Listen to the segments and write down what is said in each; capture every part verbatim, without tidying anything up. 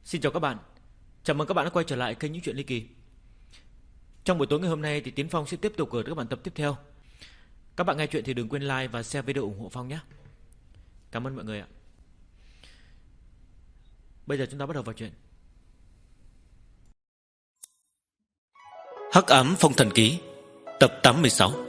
Xin chào các bạn. Chào mừng các bạn đã quay trở lại kênh Những Chuyện Ly Kỳ. Trong buổi tối ngày hôm nay thì Tiến Phong sẽ tiếp tục gửi các bạn tập tiếp theo. Các bạn nghe chuyện thì đừng quên like và share video ủng hộ Phong nhé. Cảm ơn mọi người ạ. Bây giờ chúng ta bắt đầu vào chuyện. Hắc ám phong thần ký, tập tám mươi sáu.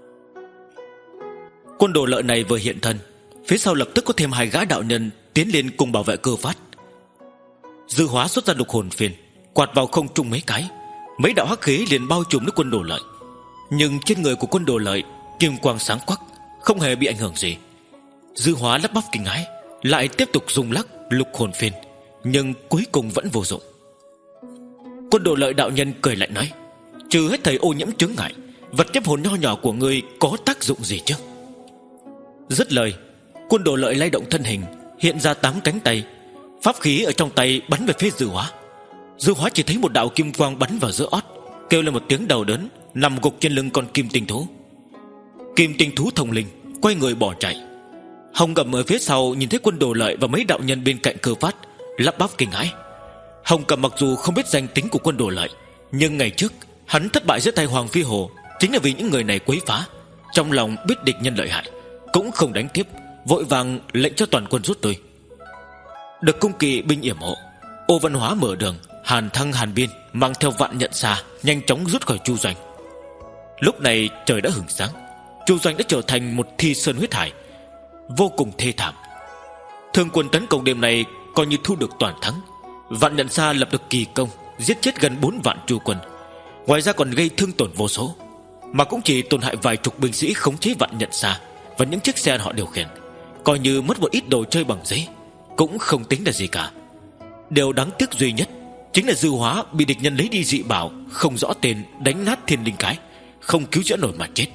Quân đồ lợi này vừa hiện thân, phía sau lập tức có thêm hai gã đạo nhân tiến lên cùng bảo vệ Cơ Phát. Dư Hóa xuất ra lục hồn phiên, quạt vào không trung mấy cái, mấy đạo hắc khí liền bao trùm lấy quân đồ lợi. Nhưng trên người của quân đồ lợi kim quang sáng quắc, không hề bị ảnh hưởng gì. Dư Hóa lắp bắp kinh hãi, lại tiếp tục dùng lắc lục hồn phiên, nhưng cuối cùng vẫn vô dụng. Quân đồ lợi đạo nhân cười lạnh nói: trừ hết thầy ô nhiễm chướng ngại, vật chấp hồn nho nhỏ của ngươi có tác dụng gì chứ? Dứt lời, quân đồ lợi lay động thân hình, hiện ra tám cánh tay, pháp khí ở trong tay bắn về phía Dư Hóa. Dư Hóa chỉ thấy một đạo kim quang bắn vào giữa ót, kêu lên một tiếng đau đớn, nằm gục trên lưng con kim tinh thú. Kim tinh thú thông linh quay người bỏ chạy. Hồng Cầm ở phía sau nhìn thấy quân đồ lợi và mấy đạo nhân bên cạnh Cơ Phát, lắp bắp kinh hãi. Hồng Cầm mặc dù không biết danh tính của quân đồ lợi, nhưng ngày trước hắn thất bại giữa tay Hoàng Phi Hồ chính là vì những người này quấy phá. Trong lòng biết địch nhân lợi hại, cũng không đánh tiếp, vội vàng lệnh cho toàn quân rút lui. Được cung kỳ binh yểm hộ, Ô Văn Hóa mở đường, Hàn Thăng Hàn Biên mang theo vạn nhận xa nhanh chóng rút khỏi Chu Doanh. Lúc này trời đã hửng sáng, Chu Doanh đã trở thành một thi sơn huyết hải, vô cùng thê thảm. Thương quân tấn công đêm này coi như thu được toàn thắng. Vạn nhận xa lập được kỳ công, giết chết gần bốn vạn Chu quân, ngoài ra còn gây thương tổn vô số, mà cũng chỉ tổn hại vài chục binh sĩ khống chế vạn nhận xa và những chiếc xe họ điều khiển, coi như mất một ít đồ chơi bằng giấy, cũng không tính là gì cả. Điều đáng tiếc duy nhất chính là Dư Hóa bị địch nhân lấy đi dị bảo không rõ tên, đánh nát thiên linh cái, không cứu chữa nổi mà chết.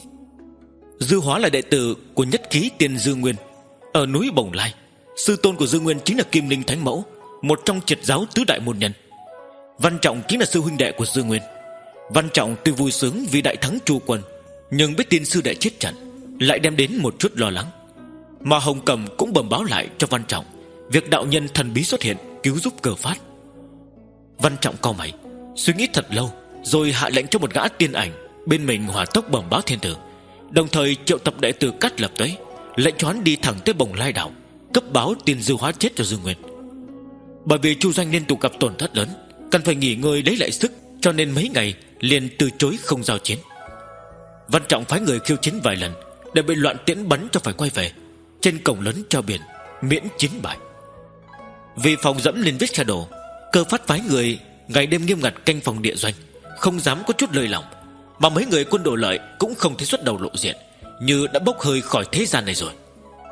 Dư Hóa là đệ tử của nhất ký tiên Dư Nguyên ở núi Bồng Lai. Sư tôn của Dư Nguyên chính là Kim Linh Thánh Mẫu, một trong triệt giáo tứ đại môn nhân. Văn Trọng chính là sư huynh đệ của Dư Nguyên. Văn Trọng tuy vui sướng vì đại thắng Chu quân, nhưng biết tin sư đệ chết trận, lại đem đến một chút lo lắng. Mà Hồng Cầm cũng bẩm báo lại cho Văn Trọng việc đạo nhân thần bí xuất hiện cứu giúp Cơ Phát. Văn Trọng cau mày, suy nghĩ thật lâu, rồi hạ lệnh cho một gã tiên ảnh bên mình hỏa tốc bẩm báo thiên tử, đồng thời triệu tập đệ tử Cát Lập tới, lệnh cho hắn đi thẳng tới Bồng Lai đảo, cấp báo tin Dư Hóa chết cho Dư Nguyên. Bởi vì Chu Doanh liên tục gặp tổn thất lớn, cần phải nghỉ ngơi lấy lại sức, cho nên mấy ngày liền từ chối không giao chiến. Văn Trọng phái người khiêu chiến vài lần, để bị loạn tiễn bắn cho phải quay về. Trên cổng lớn treo biển miễn chiến bại. Vì phòng dẫm lên vết xe đổ, Cơ Phát phái người ngày đêm nghiêm ngặt canh phòng địa doanh, không dám có chút lơi lỏng. Mà mấy người quân đồ lợi cũng không thấy xuất đầu lộ diện, như đã bốc hơi khỏi thế gian này rồi.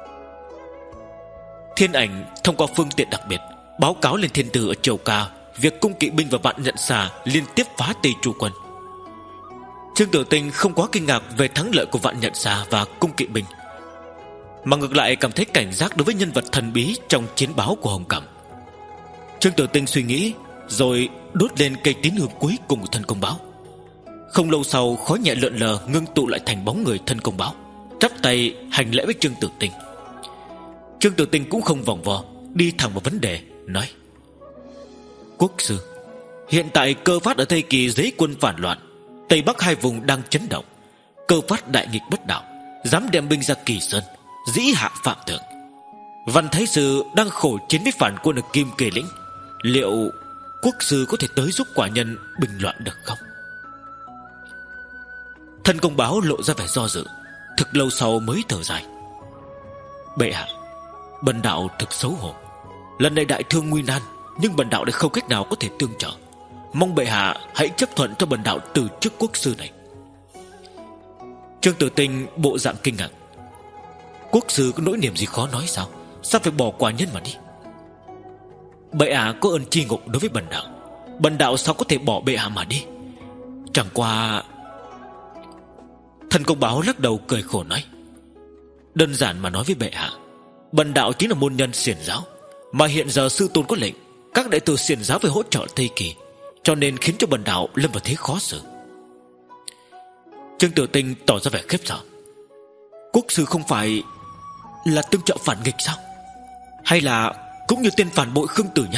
Thiên ảnh thông qua phương tiện đặc biệt báo cáo lên thiên tử ở Triều Ca việc cung kỵ binh và vạn nhận xà liên tiếp phá Tây Chu quân. Trương Tử Tinh không quá kinh ngạc về thắng lợi của vạn nhận xà và cung kỵ binh, mà ngược lại cảm thấy cảnh giác đối với nhân vật thần bí trong chiến báo của Hồng Cẩm. Trương Tử Tinh suy nghĩ, rồi đốt lên cây tín hương cuối cùng của thân công báo. Không lâu sau, khói nhẹ lượn lờ ngưng tụ lại thành bóng người thân công báo, chắp tay hành lễ với Trương Tử Tinh. Trương Tử Tinh cũng không vòng vo, đi thẳng vào vấn đề, nói: Quốc sư, hiện tại Cơ Phát ở Tây Kỳ dưới quân phản loạn, Tây Bắc hai vùng đang chấn động. Cơ Phát đại nghịch bất đạo, dám đem binh ra Kỳ Sơn, dĩ hạ phạm thượng. Văn Thái Sư đang khổ chiến với phản quân ở Kim Kê Lĩnh, liệu quốc sư có thể tới giúp quả nhân bình loạn được không? Thân công báo lộ ra vẻ do dự, thực lâu sau mới thở dài: Bệ hạ, bần đạo thực xấu hổ. Lần này đại thương nguy nan, nhưng bần đạo lại không cách nào có thể tương trợ. Mong bệ hạ hãy chấp thuận cho bần đạo từ chức quốc sư này. Trương Tử Tinh bộ dạng kinh ngạc: Quốc sư có nỗi niềm gì khó nói sao? Sao phải bỏ quả nhân mà đi? Bệ hạ có ơn tri ngộ đối với bần đạo, bần đạo sao có thể bỏ bệ hạ mà đi? Chẳng qua... Thần công báo lắc đầu cười khổ nói: Đơn giản mà nói với bệ hạ, bần đạo chính là môn nhân xiển giáo, mà hiện giờ sư tôn có lệnh các đệ tử xiển giáo phải hỗ trợ Tây Kỳ, cho nên khiến cho bần đạo lâm vào thế khó xử. Trương Tử Tinh tỏ ra vẻ khiếp sợ: Quốc sư không phải là tương trợ phản nghịch sao? Hay là cũng như tên phản bội Khương Tử Nhã,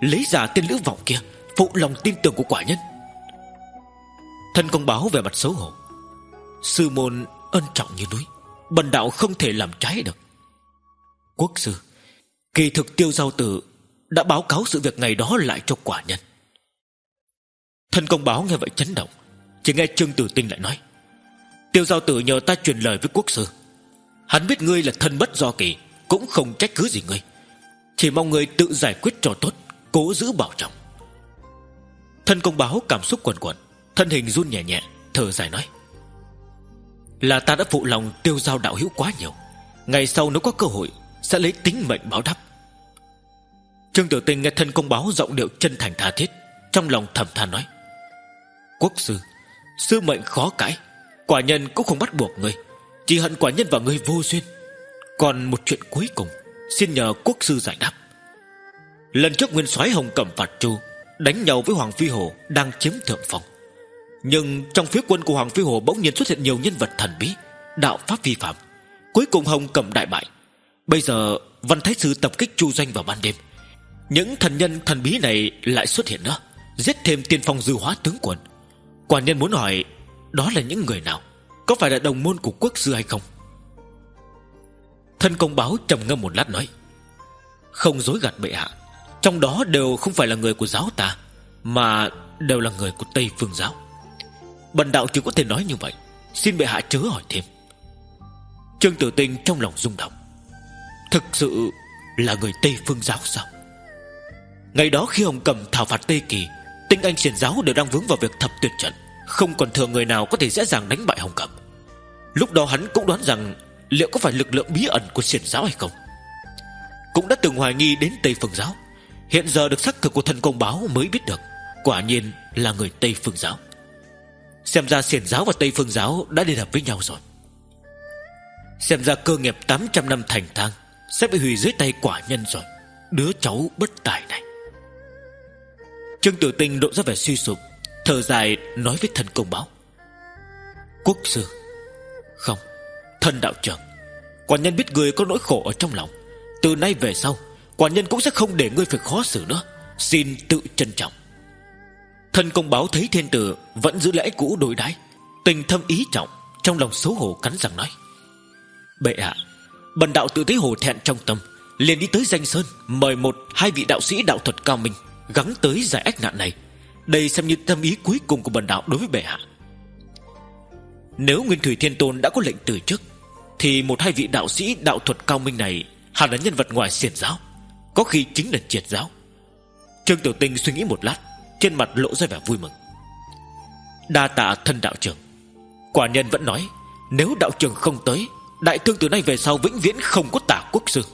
lấy giả tên Lữ Vọng kia, phụ lòng tin tưởng của quả nhân. Thân công báo về mặt xấu hổ: Sư môn ân trọng như núi, bần đạo không thể làm trái được. Quốc sư, kỳ thực Tiêu Giao Tử đã báo cáo sự việc ngày đó lại cho quả nhân. Thân công báo nghe vậy chấn động, chỉ nghe Trương Tử Tinh lại nói: Tiêu Giao Tử nhờ ta truyền lời với quốc sư. Hắn biết ngươi là thân bất do kỳ, cũng không trách cứ gì ngươi, chỉ mong ngươi tự giải quyết cho tốt, cố giữ bảo trọng. Thân công báo cảm xúc quần quần, thân hình run nhẹ nhẹ, thở dài nói: Là ta đã phụ lòng Tiêu Giao đạo hữu quá nhiều, ngày sau nếu có cơ hội sẽ lấy tính mệnh báo đáp. Trương Tử Tinh nghe thân công báo giọng điệu chân thành tha thiết, trong lòng thầm than nói: Quốc sư, sư mệnh khó cãi, quả nhân cũng không bắt buộc ngươi, chỉ hận quả nhân và ngươi vô duyên. Còn một chuyện cuối cùng, xin nhờ quốc sư giải đáp. Lần trước nguyên soái Hồng Cẩm phạt Chu đánh nhau với Hoàng Phi Hồ đang chiếm thượng phong, nhưng trong phía quân của Hoàng Phi Hồ bỗng nhiên xuất hiện nhiều nhân vật thần bí, đạo pháp vi phạm. Cuối cùng Hồng Cẩm đại bại. Bây giờ Văn Thái Sư tập kích Chu doanh vào ban đêm, những thần nhân thần bí này lại xuất hiện nữa, giết thêm tiên phong Dư Hóa tướng quân. Quả nhân muốn hỏi, đó là những người nào? Có phải là đồng môn của quốc sư hay không? Thân công báo trầm ngâm một lát nói: Không dối gạt bệ hạ, trong đó đều không phải là người của giáo ta, mà đều là người của Tây Phương giáo. Bần đạo chỉ có thể nói như vậy, xin bệ hạ chớ hỏi thêm. Trương Tử Tinh trong lòng rung động: Thực sự là người Tây Phương giáo sao? Ngày đó khi Hồng Cẩm thảo phạt Tây Kỳ, tinh anh xiển giáo đều đang vướng vào việc thập tuyệt trận, không còn thừa người nào có thể dễ dàng đánh bại Hồng Cẩm. Lúc đó hắn cũng đoán rằng liệu có phải lực lượng bí ẩn của xiển giáo hay không, cũng đã từng hoài nghi đến Tây Phương giáo. Hiện giờ được xác thực của thân công báo mới biết được, quả nhiên là người Tây Phương giáo. Xem ra xiển giáo và Tây Phương giáo đã liên hợp với nhau rồi. Xem ra cơ nghiệp tám trăm năm thành thang sẽ bị hủy dưới tay quả nhân rồi, đứa cháu bất tài này. Trương Tử Tinh lộ ra vẻ suy sụp, thở dài nói với thân công báo: Quốc sư, không, thân đạo trưởng, quả nhân biết người có nỗi khổ ở trong lòng. Từ nay về sau, quả nhân cũng sẽ không để ngươi phải khó xử nữa, xin tự trân trọng. Thân công báo thấy thiên tử vẫn giữ lẽ cũ đối đãi, tình thâm ý trọng, trong lòng xấu hổ cắn răng nói: Bệ hạ, bần đạo tự thấy hổ thẹn trong tâm, liền đi tới Danh Sơn mời một hai vị đạo sĩ đạo thuật cao minh gắng tới giải ách nạn này. Đây xem như tâm ý cuối cùng của bần đạo đối với bệ hạ. Nếu Nguyên Thủy Thiên Tôn đã có lệnh từ trước, thì một hai vị đạo sĩ đạo thuật cao minh này hẳn là nhân vật ngoài xiển giáo, có khi chính là triệt giáo. Trương Tử Tinh suy nghĩ một lát, trên mặt lộ ra vẻ vui mừng: Đa tạ thân đạo trưởng. Quả nhân vẫn nói, nếu đạo trưởng không tới, đại thương từ nay về sau vĩnh viễn không có Tả quốc sư.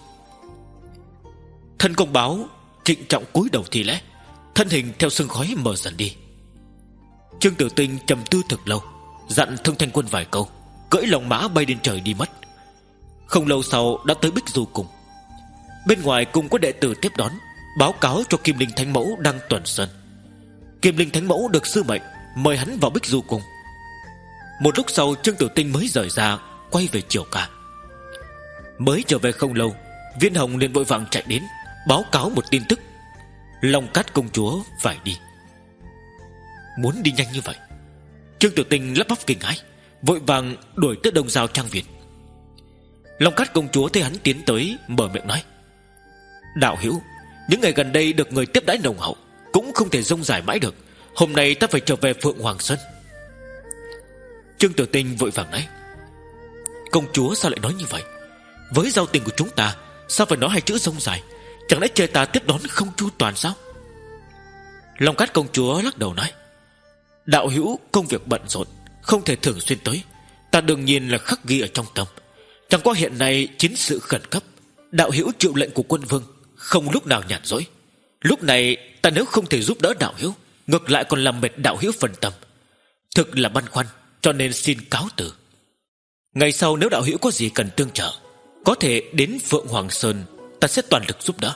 Thân công báo trịnh trọng cúi đầu thi lễ, thân hình theo sương khói mờ dần đi. Trương Tử Tinh trầm tư thực lâu, dặn Thương Thanh Quân vài câu, cưỡi lòng mã bay lên trời đi mất. Không lâu sau đã tới Bích Du Cung. Bên ngoài cung có đệ tử tiếp đón, báo cáo cho Kim Linh Thánh Mẫu đang tuần sơn. Kim Linh Thánh Mẫu được sư mệnh mời hắn vào Bích Du Cung. Một lúc sau Trương Tử Tinh mới rời ra, quay về Triều Ca. Mới trở về không lâu, Viên Hồng liền vội vàng chạy đến, báo cáo một tin tức: Long Cát công chúa phải đi. Muốn đi nhanh như vậy? Trương Tử Tinh lắp bắp kinh hãi, vội vàng đuổi tới Đông Giao trang viện. Long Cát công chúa thấy hắn tiến tới, mở miệng nói: Đạo hữu, những ngày gần đây được người tiếp đãi nồng hậu, cũng không thể rông rải mãi được. Hôm nay ta phải trở về Phượng Hoàng Sơn. Trương Tử Tinh vội vàng nói: Công chúa sao lại nói như vậy? Với giao tình của chúng ta, sao phải nói hai chữ rông dài? Chẳng lẽ chê ta tiếp đón không chu toàn sao? Long Cát công chúa lắc đầu nói: Đạo hữu công việc bận rộn, không thể thường xuyên tới, ta đương nhiên là khắc ghi ở trong tâm. Chẳng qua hiện nay chiến sự khẩn cấp, đạo hữu chịu lệnh của quân vương, không lúc nào nhàn rỗi. Lúc này ta nếu không thể giúp đỡ đạo hữu, ngược lại còn làm mệt đạo hữu phần tâm, thực là băn khoăn, cho nên xin cáo từ. Ngày sau nếu đạo hữu có gì cần tương trợ, có thể đến Phượng Hoàng Sơn, ta sẽ toàn lực giúp đỡ.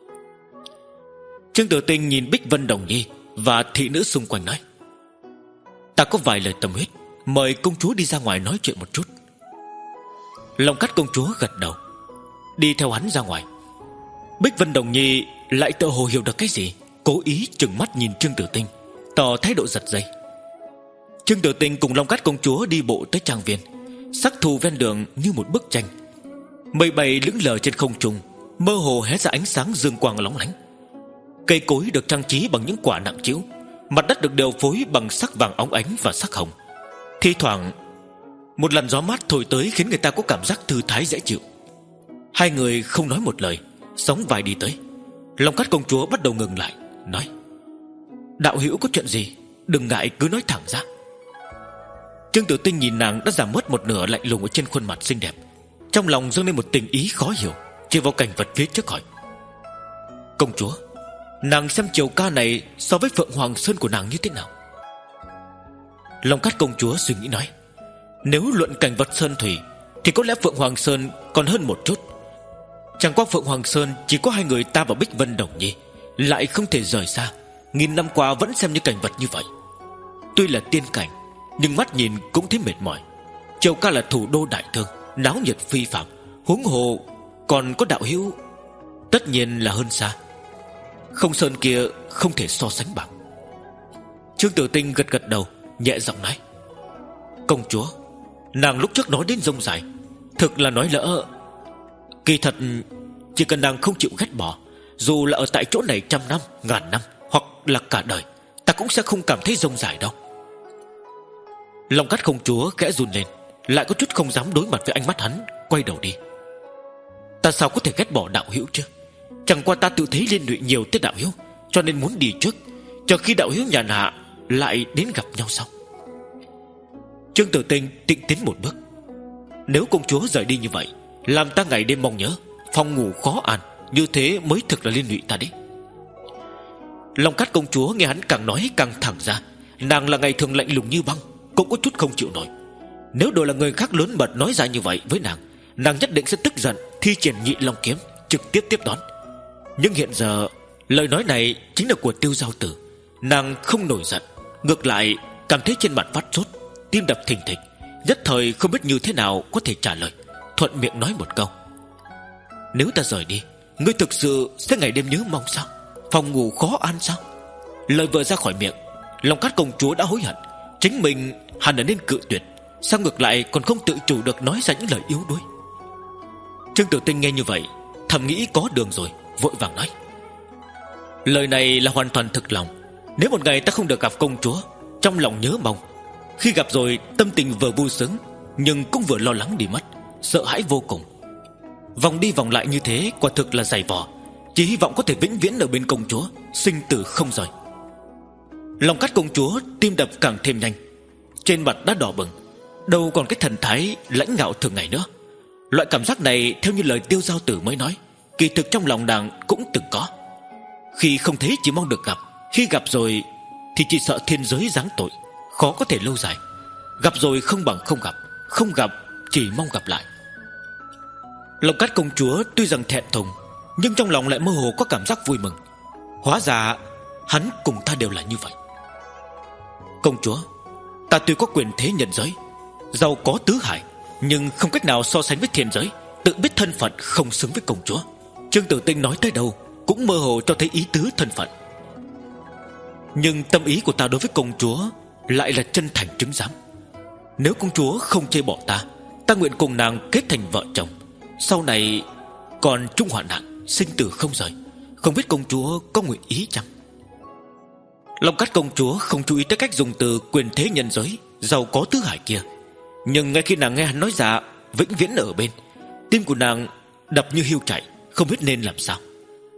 Trương Tử Tinh nhìn Bích Vân Đồng Nhi và thị nữ xung quanh nói: Ta có vài lời tâm huyết, mời công chúa đi ra ngoài nói chuyện một chút. Long Cát công chúa gật đầu, đi theo hắn ra ngoài. Bích Vân Đồng Nhi lại tự hồ hiểu được cái gì, cố ý trừng mắt nhìn Trương Tử Tinh, tỏ thái độ giật dây. Trương Tử Tinh cùng Long Cát công chúa đi bộ tới trang viên. Sắc thù ven đường như một bức tranh. Mây bay lững lờ trên không trung, mơ hồ hé ra ánh sáng dương quang lóng lánh. Cây cối được trang trí bằng những quả nặng trĩu, mặt đất được điều phối bằng sắc vàng óng ánh và sắc hồng. Thi thoảng một làn gió mát thổi tới khiến người ta có cảm giác thư thái dễ chịu. Hai người không nói một lời, sóng vai đi tới. Long Cát công chúa bắt đầu ngừng lại, nói: đạo hữu có chuyện gì, đừng ngại cứ nói thẳng ra. Trương Tử Tinh nhìn nàng đã giảm mất một nửa lạnh lùng ở trên khuôn mặt xinh đẹp, trong lòng dâng lên một tình ý khó hiểu, chỉ vào cảnh vật phía trước hỏi: công chúa, nàng xem chiều ca này so với Phượng Hoàng Sơn của nàng như thế nào? Long Cát công chúa suy nghĩ nói: nếu luận cảnh vật sơn thủy thì có lẽ Phượng Hoàng Sơn còn hơn một chút. Chẳng qua Phượng Hoàng Sơn chỉ có hai người ta và Bích Vân Đồng Nhi, lại không thể rời xa. Nghìn năm qua vẫn xem như cảnh vật như vậy. Tuy là tiên cảnh, nhưng mắt nhìn cũng thấy mệt mỏi. Triều ca là thủ đô đại thương, náo nhiệt phi phàm, huống hồ còn có đạo hữu, tất nhiên là hơn xa. Không Sơn kia không thể so sánh bằng. Trương Tử Tinh gật gật đầu, nhẹ giọng nói: công chúa, nàng lúc trước nói đến rông dài, thực là nói lỡ. Kỳ thật chỉ cần nàng không chịu ghét bỏ, dù là ở tại chỗ này trăm năm, ngàn năm, hoặc là cả đời, ta cũng sẽ không cảm thấy rông dài đâu. Long Cát công chúa khẽ run lên, lại có chút không dám đối mặt với ánh mắt hắn, quay đầu đi. Ta sao có thể ghét bỏ đạo hữu chứ? Chẳng qua ta tự thấy liên lụy nhiều tới đạo hữu, cho nên muốn đi trước, chờ khi đạo hữu nhàn hạ lại đến gặp nhau sau. Trương Tử Tinh tịnh tiến một bước: nếu công chúa rời đi như vậy, làm ta ngày đêm mong nhớ, phòng ngủ khó an, như thế mới thực là liên lụy ta đấy. Long Cát công chúa nghe hắn càng nói càng thẳng ra. Nàng là ngày thường lạnh lùng như băng, cũng có chút không chịu nổi. Nếu đổi là người khác lớn mật nói ra như vậy với nàng, nàng nhất định sẽ tức giận, thi triển nhị long kiếm trực tiếp tiếp đón. Nhưng hiện giờ lời nói này chính là của Tiêu Giao Tử. Nàng không nổi giận, ngược lại cảm thấy trên mặt phát sốt, tim đập thình thịch, nhất thời không biết như thế nào có thể trả lời, thuận miệng nói một câu: nếu ta rời đi, ngươi thực sự sẽ ngày đêm nhớ mong sao? Phòng ngủ khó an sao? Lời vừa ra khỏi miệng, Long Cát công chúa đã hối hận. Chính mình hẳn là nên cự tuyệt, sao ngược lại còn không tự chủ được nói ra những lời yếu đuối. Trương Tử Tinh nghe như vậy, thầm nghĩ có đường rồi, vội vàng nói: lời này là hoàn toàn thực lòng. Nếu một ngày ta không được gặp công chúa, trong lòng nhớ mong, khi gặp rồi tâm tình vừa vui sướng, nhưng cũng vừa lo lắng đi mất, sợ hãi vô cùng. Vòng đi vòng lại như thế quả thực là dày vò, chỉ hy vọng có thể vĩnh viễn ở bên công chúa, sinh tử không rời. Long Cát công chúa tim đập càng thêm nhanh, trên mặt đã đỏ bừng, đâu còn cái thần thái lãnh ngạo thường ngày nữa. Loại cảm giác này theo như lời Tiêu Giao Tử mới nói, kỳ thực trong lòng nàng cũng từng có. Khi không thấy chỉ mong được gặp, khi gặp rồi thì chỉ sợ thiên giới giáng tội, khó có thể lâu dài. Gặp rồi không bằng không gặp, không gặp chỉ mong gặp lại. Long Cát công chúa tuy rằng thẹn thùng, nhưng trong lòng lại mơ hồ có cảm giác vui mừng. Hóa ra hắn cùng ta đều là như vậy. Công chúa, ta tuy có quyền thế nhân giới, giàu có tứ hải, nhưng không cách nào so sánh với thiên giới, tự biết thân phận không xứng với công chúa. Trương Tử Tinh nói tới đâu cũng mơ hồ cho thấy ý tứ thân phận. Nhưng tâm ý của ta đối với công chúa lại là chân thành chứng giám. Nếu công chúa không chê bỏ ta, ta nguyện cùng nàng kết thành vợ chồng, sau này còn chung hoạn nạn, sinh tử không rời. Không biết công chúa có nguyện ý chăng? Long Cát công chúa không chú ý tới cách dùng từ quyền thế nhân giới, giàu có tứ hải kia, nhưng ngay khi nàng nghe hắn nói ra vĩnh viễn ở bên, tim của nàng đập như hiu chạy, không biết nên làm sao.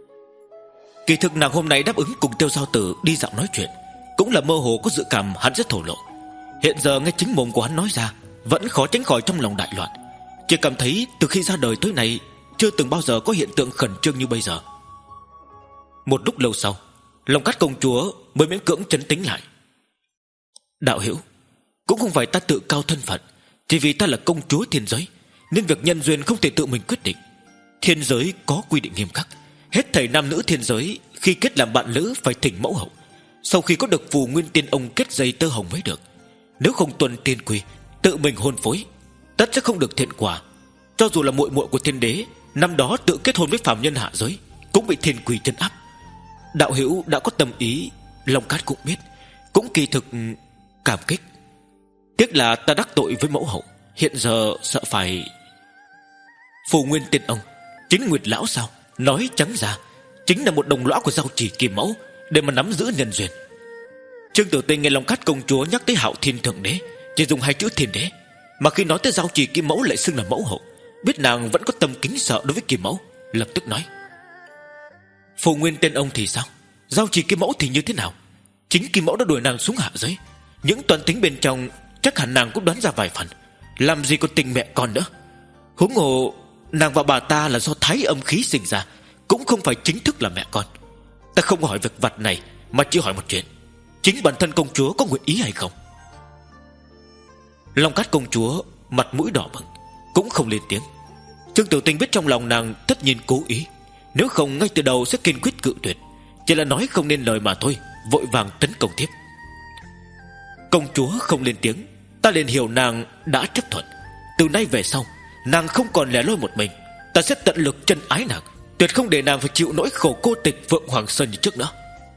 Kỳ thực nàng hôm nay đáp ứng cùng Tiêu Giao Tử đi dạo nói chuyện, cũng là mơ hồ có dự cảm hắn sẽ thổ lộ. Hiện giờ nghe chính mồm của hắn nói ra, vẫn khó tránh khỏi trong lòng đại loạn. Chỉ cảm thấy từ khi ra đời tới nay chưa từng bao giờ có hiện tượng khẩn trương như bây giờ. Một lúc lâu sau, Long Cát công chúa mới miễn cưỡng trấn tĩnh lại. Đạo hữu, cũng không phải ta tự cao thân phận, chỉ vì ta là công chúa thiên giới, nên việc nhân duyên không thể tự mình quyết định. Thiên giới có quy định nghiêm khắc, hết thảy nam nữ thiên giới khi kết làm bạn lữ phải thỉnh mẫu hậu, sau khi có được phù nguyên tiên ông kết dây tơ hồng mới được. Nếu không tuân tiên quy, tự mình hôn phối, tất sẽ không được thiện quả. Cho dù là muội muội của thiên đế năm đó tự kết hôn với phàm nhân hạ giới, cũng bị thiên quỷ trấn áp. Đạo hữu đã có tâm ý, Long Cát cũng biết, cũng kỳ thực cảm kích. Tiếc là ta đắc tội với mẫu hậu, hiện giờ sợ phải... Phù Nguyên Tiên Ông, chính Nguyệt lão sao? Nói trắng ra chính là một đồng lõa của giao chỉ Kim Mẫu, để mà nắm giữ nhân duyên. Trương Tử Tinh nghe Long Cát công chúa nhắc tới Hạo Thiên Thượng Đế, chỉ dùng hai chữ Thiên Đế, mà khi nói tới giao chỉ Kim Mẫu lại xưng là mẫu hậu, biết nàng vẫn có tâm kính sợ đối với Kim Mẫu, lập tức nói: Phù Nguyên Tiên Ông thì sao? Giao chỉ Kim Mẫu thì như thế nào? Chính Kim Mẫu đã đuổi nàng xuống hạ giới, những toan tính bên trong chắc hẳn nàng cũng đoán ra vài phần, làm gì có tình mẹ con nữa. Huống hồ nàng và bà ta là do thái âm khí sinh ra, cũng không phải chính thức là mẹ con. Ta không hỏi việc vặt này, mà chỉ hỏi một chuyện: chính bản thân công chúa có nguyện ý hay không? Long Cát công chúa mặt mũi đỏ bừng, cũng không lên tiếng. Trương Tử Tinh biết trong lòng nàng tất nhiên cố ý, nếu không ngay từ đầu sẽ kiên quyết cự tuyệt, chỉ là nói không nên lời mà thôi, vội vàng tấn công tiếp. Công chúa không lên tiếng, ta liền hiểu nàng đã chấp thuận. Từ nay về sau, nàng không còn lẻ loi một mình, ta sẽ tận lực chân ái nàng, tuyệt không để nàng phải chịu nỗi khổ cô tịch Phượng Hoàng Sơn như trước nữa.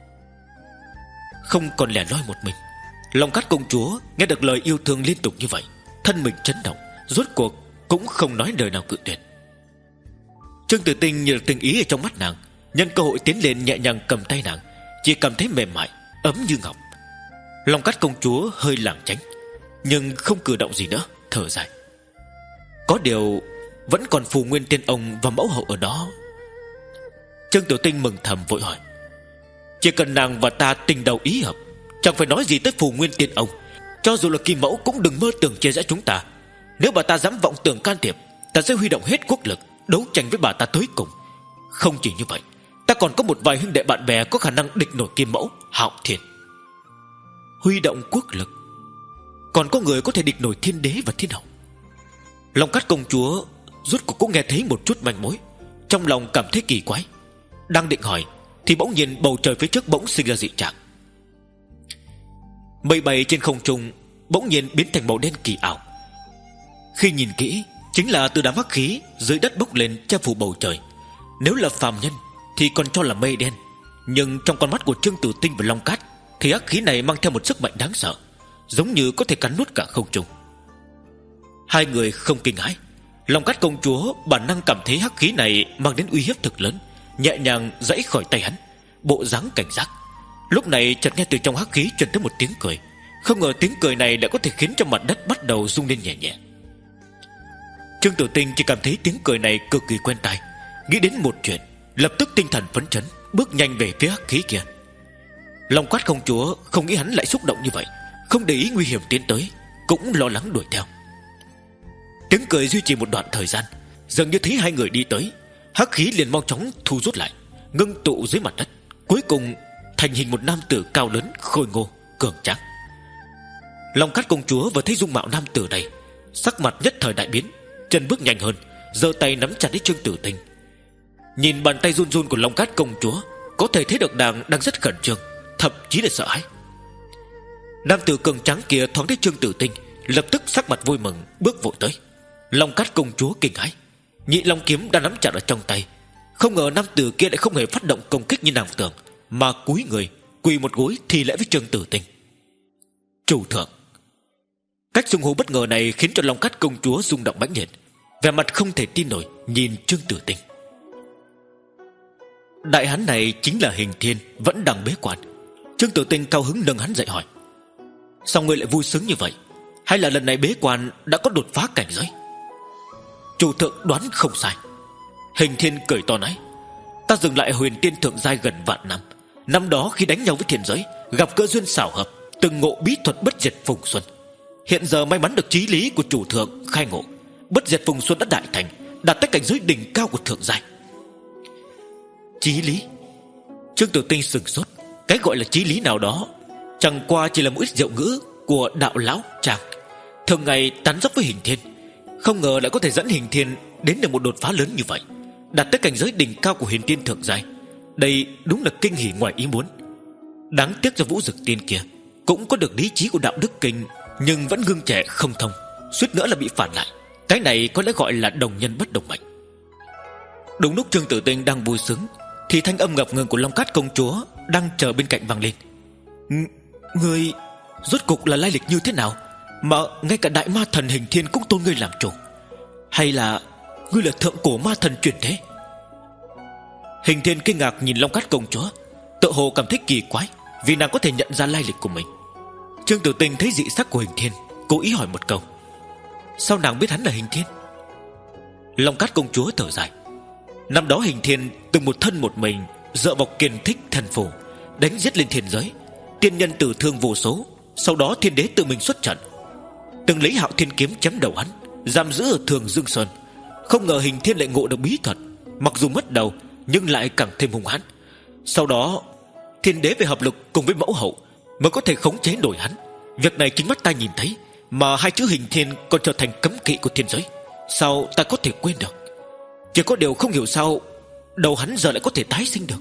Không còn lẻ loi một mình. Long Cát công chúa nghe được lời yêu thương liên tục như vậy, thân mình chấn động, rốt cuộc cũng không nói lời nào cự tuyệt. Trương Tử Tinh như tình ý ở trong mắt nàng, nhân cơ hội tiến lên nhẹ nhàng cầm tay nàng, chỉ cảm thấy mềm mại, ấm như ngọc. Long Cát công chúa hơi lảng tránh, nhưng không cử động gì nữa, thở dài. Có điều vẫn còn Phù Nguyên Tiên Ông và mẫu hậu ở đó. Trương Tử Tinh mừng thầm vội hỏi: chỉ cần nàng và ta tình đầu ý hợp, chẳng phải nói gì tới Phù Nguyên Tiên Ông, cho dù là Kim Mẫu cũng đừng mơ tưởng chia rẽ chúng ta. Nếu bà ta dám vọng tưởng can thiệp, ta sẽ huy động hết quốc lực đấu tranh với bà ta tới cùng. Không chỉ như vậy, ta còn có một vài huynh đệ bạn bè có khả năng địch nổi Kim Mẫu, Hạo Thiên. Huy động quốc lực? Còn có người có thể địch nổi Thiên Đế và Thiên Hậu? Long Cát công chúa rốt cuộc cũng nghe thấy một chút manh mối, trong lòng cảm thấy kỳ quái. Đang định hỏi thì bỗng nhiên bầu trời phía trước bỗng sinh ra dị trạng. Mây bay trên không trung bỗng nhiên biến thành màu đen kỳ ảo. Khi nhìn kỹ, chính là từ đám hắc khí dưới đất bốc lên che phủ bầu trời. Nếu là phàm nhân thì còn cho là mây đen, nhưng trong con mắt của Trương Tử Tinh và Long Cát thì hắc khí này mang theo một sức mạnh đáng sợ, giống như có thể cắn nuốt cả không trung. Hai người không kinh hãi. Long Cát công chúa bản năng cảm thấy hắc khí này mang đến uy hiếp thực lớn, nhẹ nhàng giãy khỏi tay hắn, bộ dáng cảnh giác. Lúc này chợt nghe từ trong hắc khí truyền tới một tiếng cười, không ngờ tiếng cười này lại có thể khiến cho mặt đất bắt đầu rung lên nhẹ nhẹ. Trương Tử Tinh chỉ cảm thấy tiếng cười này cực kỳ quen tai, nghĩ đến một chuyện, lập tức tinh thần phấn chấn, bước nhanh về phía hắc khí kia. Long Cát công chúa không nghĩ hắn lại xúc động như vậy, không để ý nguy hiểm tiến tới, cũng lo lắng đuổi theo. Tiếng cười duy trì một đoạn thời gian, dường như thấy hai người đi tới, hắc khí liền mau chóng thu rút lại, ngưng tụ dưới mặt đất, cuối cùng thành hình một nam tử cao lớn, khôi ngô, cường tráng. Long Cát công chúa vừa thấy dung mạo nam tử này, sắc mặt nhất thời đại biến, chân bước nhanh hơn, giơ tay nắm chặt lấy Trương Tử Tinh. Nhìn bàn tay run run của Long Cát công chúa, có thể thấy được nàng đang rất khẩn trương, thậm chí là sợ hãi. Nam tử cường tráng kia thoáng thấy Trương Tử Tinh, lập tức sắc mặt vui mừng, bước vội tới. Long Cát công chúa kinh hãi, nhị long kiếm đang nắm chặt ở trong tay, không ngờ nam tử kia lại không hề phát động công kích như nàng tưởng, mà cúi người quỳ một gối thi lễ với Trương Tử Tinh. Chủ thượng. Cách xưng hô bất ngờ này khiến cho Long Cát công chúa rung động mãnh liệt, vẻ mặt không thể tin nổi nhìn Trương Tử Tinh. Đại hán này chính là Hình Thiên, vẫn đang bế quan. Trương Tử Tinh cao hứng nâng hắn dậy hỏi: sao ngươi lại vui sướng như vậy? Hay là lần này bế quan đã có đột phá cảnh giới? Chủ thượng đoán không sai. Hình Thiên cười to nói: ta dừng lại Huyền Tiên thượng giai gần vạn năm. Năm đó khi đánh nhau với thiên giới, gặp cơ duyên xảo hợp, từng ngộ bí thuật bất diệt phùng xuân. Hiện giờ may mắn được chí lý của chủ thượng khai ngộ, bất diệt phùng xuân đã đại thành, đạt tới cảnh giới đỉnh cao của thượng giai. Chí lý? Trương Tử Tinh sửng sốt. Cái gọi là chí lý nào đó chẳng qua chỉ là một ít diệu ngữ của đạo lão chàng, thường ngày tán dốc với Hình Thiên, không ngờ lại có thể dẫn Hình Thiên đến được một đột phá lớn như vậy, đạt tới cảnh giới đỉnh cao của Huyền Tiên thượng giai. Đây đúng là kinh hỉ ngoài ý muốn. Đáng tiếc cho Vũ Dực Tiên kia cũng có được lý trí của đạo đức kinh, nhưng vẫn ngưng trẻ không thông, suýt nữa là bị phản lại. Cái này có lẽ gọi là đồng nhân bất đồng mệnh. Đúng lúc Trương Tử Tinh đang vui sướng thì thanh âm ngập ngừng của Long Cát công chúa đang chờ bên cạnh vang lên. Ngươi rốt cục là lai lịch như thế nào mà ngay cả đại ma thần Hình Thiên cũng tôn ngươi làm chủ? Hay là ngươi là thượng cổ ma thần truyền thế? Hình Thiên kinh ngạc nhìn Long Cát công chúa, tự hồ cảm thấy kỳ quái vì nàng có thể nhận ra lai lịch của mình. Trương Tử Tinh thấy dị sắc của Hình Thiên, cố ý hỏi một câu: sao nàng biết hắn là Hình Thiên? Long Cát công chúa thở dài. Năm đó Hình Thiên từng một thân một mình dựa vào kiền thích thần phù đánh giết lên thiên giới, tiên nhân tử thương vô số. Sau đó thiên đế tự mình xuất trận, từng lấy Hạo Thiên kiếm chém đầu hắn, giam giữ ở Thường Dương Sơn. Không ngờ Hình Thiên lại ngộ được bí thuật, mặc dù mất đầu nhưng lại càng thêm hung hãn. Sau đó thiên đế về hợp lực cùng với mẫu hậu mới có thể khống chế nổi hắn. Việc này chính mắt ta nhìn thấy, mà hai chữ Hình Thiên còn trở thành cấm kỵ của thiên giới. Sao ta có thể quên được? Chỉ có điều không hiểu sao đầu hắn giờ lại có thể tái sinh được.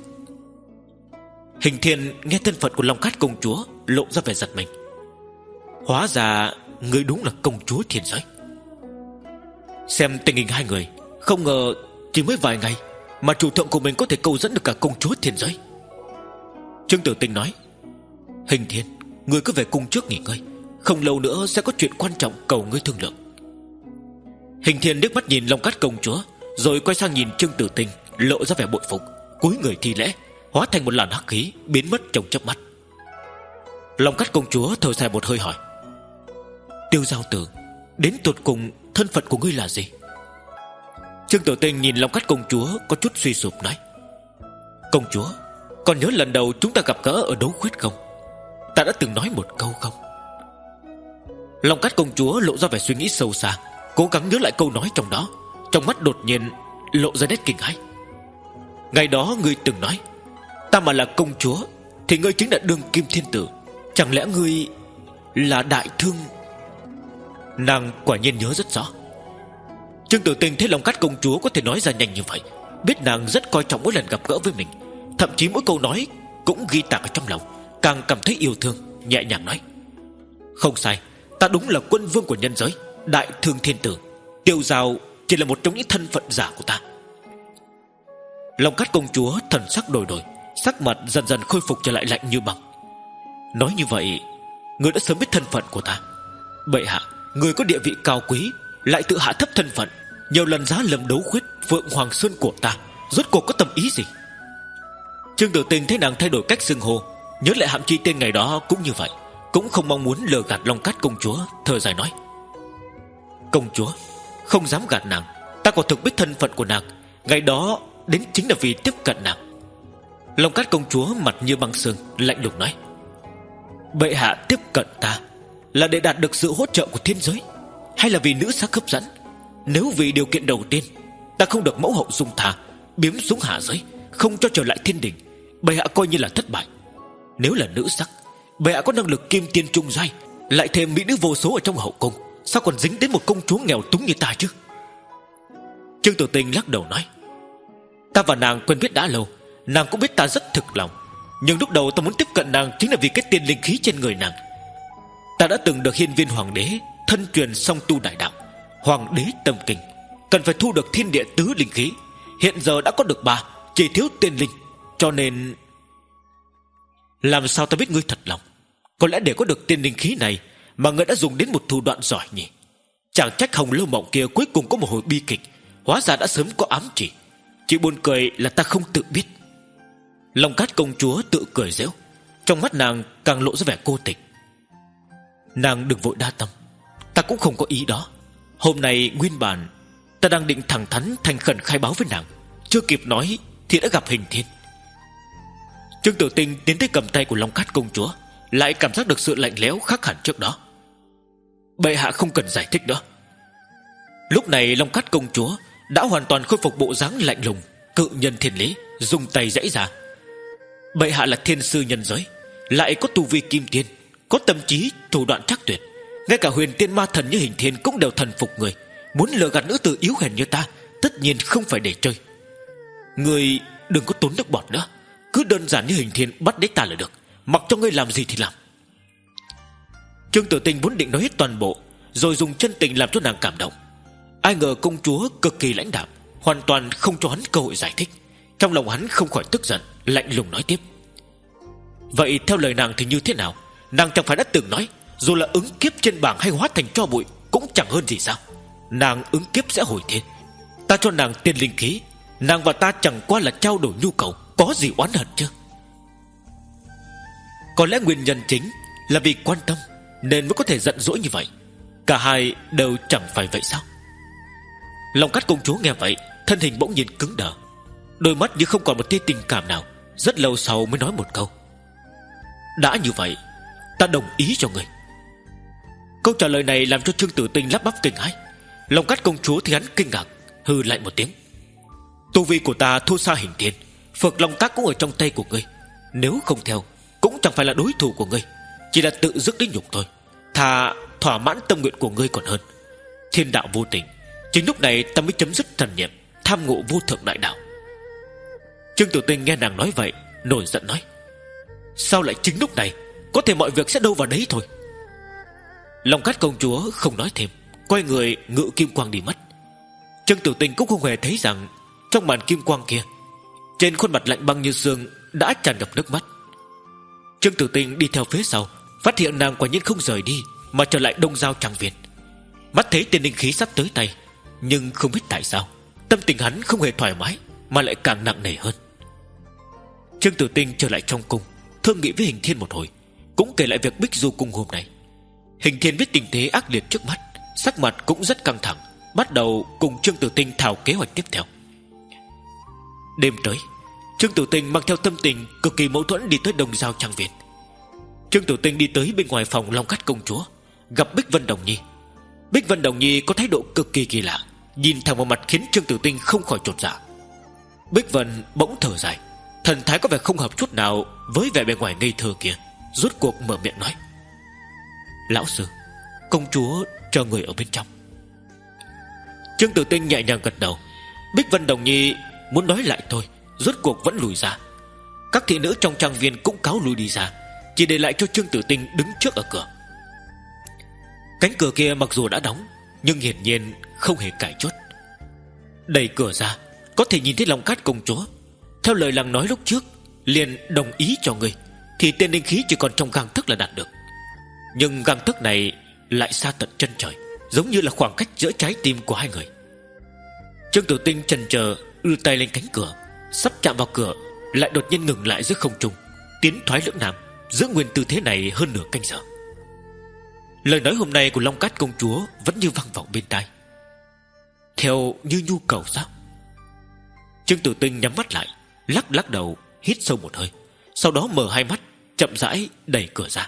Hình Thiên nghe thân phận của Long Cát công chúa lộ ra vẻ giật mình. Hóa ra người đúng là công chúa thiên giới. Xem tình hình hai người, không ngờ chỉ mới vài ngày mà chủ thượng của mình có thể câu dẫn được cả công chúa thiên giới. Trương Tử Tinh nói: Hình Thiên, ngươi cứ về cung trước nghỉ ngơi, không lâu nữa sẽ có chuyện quan trọng cầu ngươi thương lượng. Hình Thiên liếc mắt nhìn Long Cát công chúa, rồi quay sang nhìn Trương Tử Tinh, lộ ra vẻ bội phục, cúi người thi lễ, hóa thành một làn hắc khí biến mất trong chớp mắt. Long Cát công chúa thở dài một hơi hỏi: Tiêu Giao Tử, đến tột cùng thân phận của ngươi là gì? Trương Tử Tinh nhìn Long Cát công chúa có chút suy sụp nói: Công chúa, còn nhớ lần đầu chúng ta gặp gỡ ở đấu khuyết không? Ta đã từng nói một câu không? Long Cát công chúa lộ ra vẻ suy nghĩ sâu xa, cố gắng nhớ lại câu nói trong đó. Trong mắt đột nhiên lộ ra nét kinh hãi. Ngày đó ngươi từng nói, ta mà là công chúa thì ngươi chính là đương kim thiên tử. Chẳng lẽ ngươi là đại thương? Nàng quả nhiên nhớ rất rõ. Trương Tử Tinh thấy Long Cát công chúa có thể nói ra nhanh như vậy, biết nàng rất coi trọng mỗi lần gặp gỡ với mình, thậm chí mỗi câu nói cũng ghi tạc ở trong lòng, càng cảm thấy yêu thương, nhẹ nhàng nói: Không sai, ta đúng là quân vương của nhân giới, đại thương thiên tử. Tiêu Giao chỉ là một trong những thân phận giả của ta. Long Cát công chúa thần sắc đổi đổi, sắc mặt dần dần khôi phục trở lại lạnh như băng. Nói như vậy, ngươi đã sớm biết thân phận của ta. Bệ hạ, ngươi có địa vị cao quý, lại tự hạ thấp thân phận, nhiều lần giá lầm đấu khuyết Phượng Hoàng Sơn của ta, rốt cuộc có tâm ý gì? Trương Tử Tinh thấy nàng thay đổi cách xưng hô, nhớ lại Hạm Chi tên ngày đó cũng như vậy, cũng không mong muốn lừa gạt Long Cát công chúa, thở dài nói: Công chúa, không dám gạt nàng, ta còn thực biết thân phận của nàng. Ngày đó đến chính là vì tiếp cận nàng. Long Cát công chúa mặt như băng sương, lạnh lùng nói: Bệ hạ tiếp cận ta là để đạt được sự hỗ trợ của thiên giới, hay là vì nữ sắc hấp dẫn? Nếu vì điều kiện đầu tiên, ta không được mẫu hậu dung tha, biếm xuống hạ giới, không cho trở lại thiên đình, bệ hạ coi như là thất bại. Nếu là nữ sắc, bệ hạ có năng lực kim tiên trung giai, lại thêm mỹ nữ vô số ở trong hậu cung, sao còn dính đến một công chúa nghèo túng như ta chứ? Trương Tử Tinh lắc đầu nói: Ta và nàng quen biết đã lâu, nàng cũng biết ta rất thực lòng, nhưng lúc đầu ta muốn tiếp cận nàng chính là vì cái tiên linh khí trên người nàng. Ta đã từng được hiên viên hoàng đế thân truyền song tu đại đạo, hoàng đế tâm kinh, cần phải thu được thiên địa tứ linh khí. Hiện giờ đã có được ba, chỉ thiếu tiên linh, cho nên... Làm sao ta biết ngươi thật lòng? Có lẽ để có được tiên linh khí này mà ngươi đã dùng đến một thủ đoạn giỏi nhỉ? Chẳng trách Hồng Lâu Mộng kia cuối cùng có một hồi bi kịch, hóa ra đã sớm có ám chỉ. Chỉ buồn cười là ta không tự biết. Long Cát công chúa tự cười giễu, trong mắt nàng càng lộ ra vẻ cô tịch. Nàng đừng vội đa tâm, ta cũng không có ý đó. Hôm nay nguyên bản ta đang định thẳng thắn thành khẩn khai báo với nàng, chưa kịp nói thì đã gặp Hình Thiên. Trương Tử Tinh tiến tới cầm tay của Long Cát công chúa, lại cảm giác được sự lạnh lẽo khác hẳn trước đó. Bệ hạ không cần giải thích nữa. Lúc này Long Cát công chúa đã hoàn toàn khôi phục bộ dáng lạnh lùng, cự nhân thiên lý, dùng tay giãy ra. Bệ hạ là thiên sư nhân giới, lại có tu vi kim tiên, có tâm trí thủ đoạn chắc tuyệt, ngay cả huyền tiên ma thần như Hình Thiên cũng đều thần phục người. Muốn lừa gạt nữ tử yếu hèn như ta, tất nhiên không phải để chơi. Người đừng có tốn nước bọt nữa, cứ đơn giản như Hình Thiên bắt lấy ta là được, mặc cho ngươi làm gì thì làm. Trương Tử Tinh vốn định nói hết toàn bộ, rồi dùng chân tình làm cho nàng cảm động. Ai ngờ công chúa cực kỳ lãnh đạm, hoàn toàn không cho hắn cơ hội giải thích, Trong lòng hắn không khỏi tức giận, lạnh lùng nói tiếp: Vậy theo lời nàng thì như thế nào? Nàng chẳng phải đã từng nói dù là ứng kiếp trên bảng hay hóa thành tro bụi cũng chẳng hơn gì sao? Nàng ứng kiếp sẽ hồi thiên, ta cho nàng tiên linh khí, nàng và ta chẳng qua là trao đổi nhu cầu, có gì oán hận chứ? Có lẽ nguyên nhân chính là vì quan tâm nên mới có thể giận dỗi như vậy. Cả hai đều chẳng phải vậy sao? Long Cát công chúa nghe vậy, thân hình bỗng nhiên cứng đờ, đôi mắt như không còn một tia tình cảm nào. Rất lâu sau mới nói một câu: Đã như vậy, ta đồng ý cho người. Câu trả lời này làm cho Trương Tử Tinh lắp bắp kinh hãi. Long Cát công chúa thì hắn kinh ngạc, hừ lại một tiếng: Tu vi của ta thua xa hình thiên, Phược Long Tác cũng ở trong tay của ngươi. Nếu không theo, cũng chẳng phải là đối thủ của ngươi, chỉ là tự dứt đến nhục thôi. Thà thỏa mãn tâm nguyện của ngươi còn hơn. Thiên đạo vô tình, chính lúc này ta mới chấm dứt thần niệm, tham ngộ vô thượng đại đạo. Trương Tử Tinh nghe nàng nói vậy, nổi giận nói: Sao lại chính lúc này? Có thể mọi việc sẽ đâu vào đấy thôi. Long Cát công chúa không nói thêm, quay người ngự kim quang đi mất. Trương Tử Tinh cũng không hề thấy rằng trong màn kim quang kia, trên khuôn mặt lạnh băng như xương đã tràn ngập nước mắt. Trương Tử Tinh đi theo phía sau, phát hiện nàng quả nhiên không rời đi mà trở lại Đông Giao Trang Viên. Mắt thấy tiên linh khí sắp tới tay, nhưng không biết tại sao tâm tình hắn không hề thoải mái mà lại càng nặng nề hơn. Trương Tử Tinh trở lại trong cung, thương nghị với Hình Thiên một hồi, cũng kể lại việc Bích Du cung hôm nay. Hình Thiên biết tình thế ác liệt trước mắt, sắc mặt cũng rất căng thẳng, bắt đầu cùng Trương Tử Tinh thảo kế hoạch tiếp theo. Đêm tới, Trương Tử Tinh mang theo tâm tình cực kỳ mâu thuẫn đi tới Đông Giao Trang Viên. Trương Tử Tinh đi tới bên ngoài phòng Long Cát công chúa, gặp Bích Vân Đồng Nhi. Bích Vân Đồng Nhi có thái độ cực kỳ kỳ lạ, nhìn thẳng vào mặt khiến Trương Tử Tinh không khỏi chột dạ. Bích Vân bỗng thở dài, thần thái có vẻ không hợp chút nào với vẻ bề ngoài ngây thơ kia, rốt cuộc mở miệng nói: Lão sư, công chúa chờ người ở bên trong. Trương Tử Tinh nhẹ nhàng gật đầu. Bích Vân Đồng Nhi muốn nói lại thôi, rốt cuộc vẫn lùi ra. Các thị nữ trong trang viên cũng cáo lui đi ra, chỉ để lại cho Trương Tử Tinh đứng trước ở cửa. Cánh cửa kia mặc dù đã đóng, nhưng hiển nhiên không hề cài chốt. Đẩy cửa ra, có thể nhìn thấy Long Cát công chúa. Theo lời nàng nói lúc trước, liền đồng ý cho người, thì tiên linh khí chỉ còn trong gang tấc là đạt được. Nhưng gang tấc này lại xa tận chân trời, giống như là khoảng cách giữa trái tim của hai người. Trương Tử Tinh chần chờ đưa tay lên cánh cửa, sắp chạm vào cửa, lại đột nhiên ngừng lại giữa không trung, tiến thoái lưỡng nan, giữ nguyên tư thế này hơn nửa canh giờ. Lời nói hôm nay của Long Cát công chúa vẫn như vang vọng bên tai. Theo như nhu cầu sao? Trương Tử Tinh nhắm mắt lại, lắc lắc đầu, hít sâu một hơi, sau đó mở hai mắt, chậm rãi đẩy cửa ra.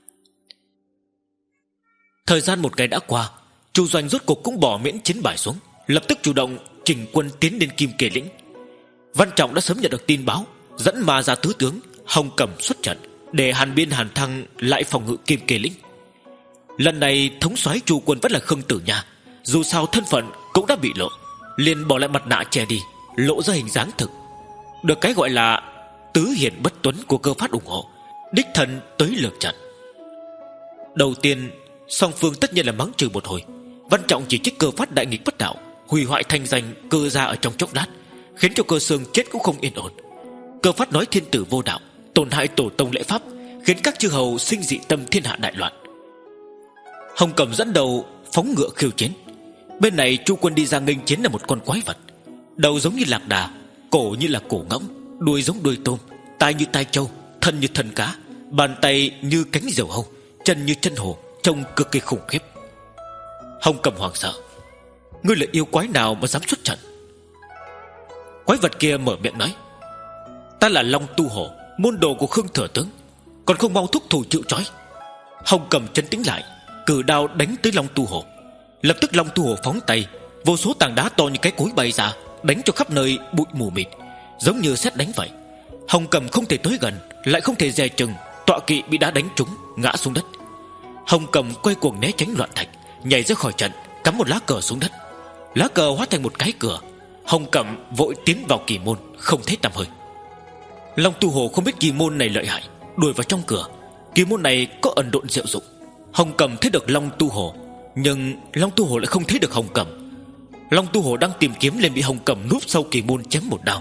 Thời gian một ngày đã qua, Chu Doanh rốt cuộc cũng bỏ miễn chiến bài xuống, lập tức chủ động chỉnh quân tiến đến Kim Kê lĩnh. Văn Trọng đã sớm nhận được tin báo, dẫn Ma Gia tứ tướng Hồng Cẩm xuất trận, để Hàn Biên Hàn Thăng lại phòng ngự Kim Kê lĩnh. Lần này thống soái Chu quân vẫn là Khương Tử Nha, dù sao thân phận cũng đã bị lộ, liền bỏ lại mặt nạ che đi, lộ ra hình dáng thực, được cái gọi là tứ hiển bất tuấn của Cơ Phát ủng hộ, đích thân tới lượt trận. Đầu tiên, song phương tất nhiên là mắng trừ một hồi. Văn Trọng chỉ trích Cơ Phát đại nghịch bất đạo, hủy hoại thanh danh Cơ gia ở trong chốc lát, khiến cho Cơ Xương chết cũng không yên ổn. Cơ Phát nói thiên tử vô đạo, tổn hại tổ tông lễ pháp, khiến các chư hầu sinh dị tâm, thiên hạ đại loạn. Hồng Cẩm dẫn đầu phóng ngựa khiêu chiến. Bên này Chu quân đi ra nghênh chiến là một con quái vật, đầu giống như lạc đà, cổ như là cổ ngỗng, đuôi giống đuôi tôm, tai như tai trâu, thân như thân cá, bàn tay như cánh diều hâu, chân như chân hổ, trông cực kỳ khủng khiếp. Hồng Cẩm hoảng sợ: Ngươi là yêu quái nào mà dám xuất trận? Quái vật kia mở miệng nói: Ta là Long Tu Hổ, môn đồ của Khương Thừa tướng, còn không mau thúc thủ chịu trói. Hồng Cẩm trấn tĩnh lại, cử đao đánh tới Long Tu Hổ. Lập tức Long Tu Hổ phóng tay, vô số tảng đá to như cái cối bay ra, đánh cho khắp nơi bụi mù mịt, giống như sét đánh vậy. Hồng Cẩm không thể tới gần, lại không thể dè chừng, tọa kỵ bị đá đánh trúng, ngã xuống đất. Hồng Cẩm quay cuồng né tránh loạn thạch, nhảy ra khỏi trận, cắm một lá cờ xuống đất. Lá cờ hóa thành một cái cửa. Hồng Cẩm vội tiến vào kỳ môn, không thấy tăm hơi. Long Tu Hổ không biết kỳ môn này lợi hại, đuổi vào trong cửa. Kỳ môn này có ẩn độn diệu dụng. Hồng Cẩm thấy được Long Tu Hổ, nhưng Long Tu Hổ lại không thấy được Hồng Cẩm. Long Tu Hổ đang tìm kiếm liền bị Hồng Cẩm núp sau kỳ môn chém một đao,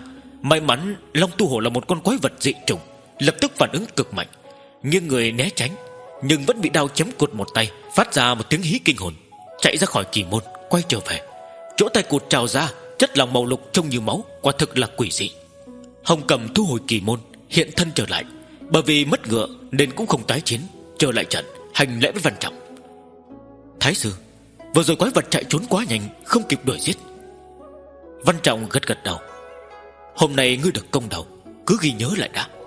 May mắn Long Tu Hổ là một con quái vật dị chủng, lập tức phản ứng cực mạnh, nhưng người né tránh, nhưng vẫn bị đao chém cụt một tay, phát ra một tiếng hí kinh hồn, chạy ra khỏi kỳ môn, quay trở về. Chỗ tay cụt trào ra chất lỏng màu lục trông như máu, quả thực là quỷ dị. Hồng Cầm thu hồi kỳ môn, hiện thân trở lại. Bởi vì mất ngựa nên cũng không tái chiến, trở lại trận hành lễ với Văn Trọng. Thái sư, vừa rồi quái vật chạy trốn quá nhanh, không kịp đuổi giết. Văn Trọng gật gật đầu. Hôm nay ngươi được công đầu, cứ ghi nhớ lại đã.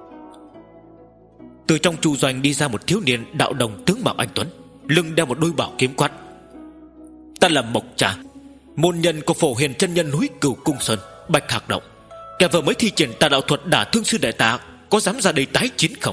Từ trong chu doanh đi ra một thiếu niên đạo đồng tướng mạo anh tuấn, lưng đeo một đôi bảo kiếm, quát: Ta là Mộc Trà, môn nhân của Phổ Hiền chân nhân núi Cửu Cung Sơn, Bạch Hạc Động. Kẻ vừa mới thi triển tà đạo thuật đả thương sư đệ ta, có dám ra đây tái chiến không?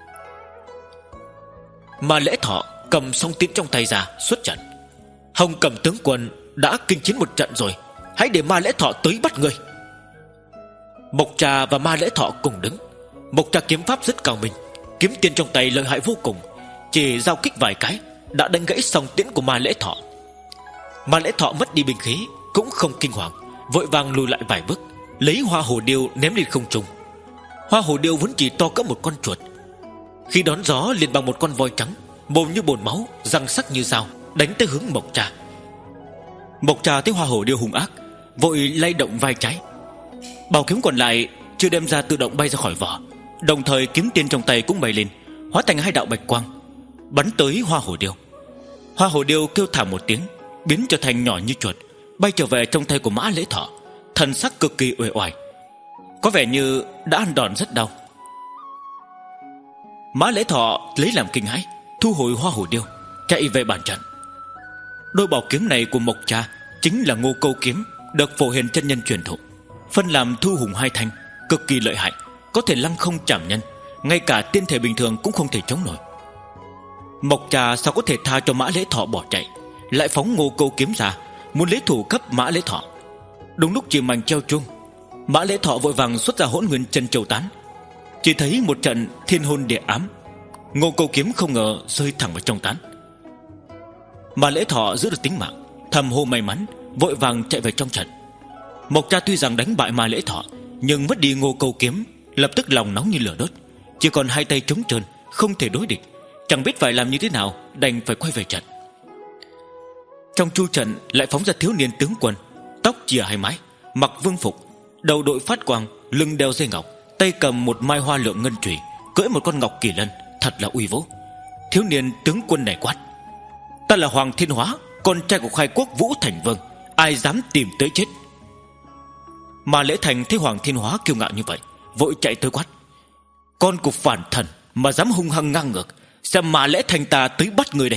Mà Lễ Thọ cầm song tiễn trong tay ra xuất trận. Hồng Cầm tướng quân đã kinh chiến một trận rồi, hãy để Ma Lễ Thọ tới bắt người. Mộc Trà và Ma Lễ Thọ cùng đứng. Mộc Trà kiếm pháp rất cao minh, kiếm tiên trong tay lợi hại vô cùng, chỉ giao kích vài cái đã đánh gãy song tiễn của Ma Lễ Thọ. Ma Lễ Thọ mất đi binh khí cũng không kinh hoàng, vội vàng lùi lại vài bước, lấy hoa hồ điêu ném lên không trung. Hoa hồ điêu vốn chỉ to cỡ một con chuột, khi đón gió liền bằng một con voi trắng, mồm như bồn máu, răng sắc như dao, đánh tới hướng Mộc Trà. Mộc Trà thấy hoa hồ điêu hung ác, vội lay động vai trái. Bảo kiếm còn lại chưa đem ra tự động bay ra khỏi vỏ, đồng thời kiếm tiên trong tay cũng bay lên, hóa thành hai đạo bạch quang, bắn tới hoa hồ điêu. Hoa hồ điêu kêu thảm một tiếng, biến trở thành nhỏ như chuột, bay trở về trong tay của Mã Lễ Thọ, thần sắc cực kỳ uể oải, có vẻ như đã ăn đòn rất đau. Mã Lễ Thọ lấy làm kinh hãi, thu hồi hoa hồ điêu, chạy về bàn trận. Đôi bảo kiếm này của Mộc Trà chính là Ngô Câu kiếm, được Phổ Hiền chân nhân truyền thụ, phân làm thu hùng hai thanh, cực kỳ lợi hại, có thể lăng không chạm nhân, ngay cả tiên thể bình thường cũng không thể chống nổi. Mộc Trà sao có thể tha cho Mã Lễ Thọ bỏ chạy, lại phóng Ngô Câu kiếm ra, muốn lấy thủ cấp Mã Lễ Thọ. Đúng lúc chìm mảnh treo chuông, Mã Lễ Thọ vội vàng xuất ra Hỗn Nguyên Chân Châu Tán, chỉ thấy một trận thiên hôn địa ám, Ngô Câu kiếm không ngờ rơi thẳng vào trong tán. Mã Lễ Thọ giữ được tính mạng, thầm hô may mắn, vội vàng chạy về trong trận. Mộc Trà tuy rằng đánh bại Mã Lễ Thọ, nhưng mất đi Ngô Câu kiếm, lập tức lòng nóng như lửa đốt, chỉ còn hai tay trống trơn, không thể đối địch, chẳng biết phải làm như thế nào, đành phải quay về trận. Trong chu trận lại phóng ra thiếu niên tướng quân, tóc chìa hai mái, mặc vương phục, đầu đội phát quang, lưng đeo dây ngọc, tay cầm một mai hoa lượng ngân chùy, cưỡi một con ngọc kỳ lân, thật là uy vũ. Thiếu niên tướng quân này quát: Ta là Hoàng Thiên Hóa, con trai của khai quốc Vũ Thành Vương, ai dám tìm tới chết? Mà Lễ Thành thấy Hoàng Thiên Hóa kiêu ngạo như vậy, vội chạy tới quát: Con của phản thần mà dám hung hăng ngang ngược, xem Mà Lễ Thành ta tới bắt người đây.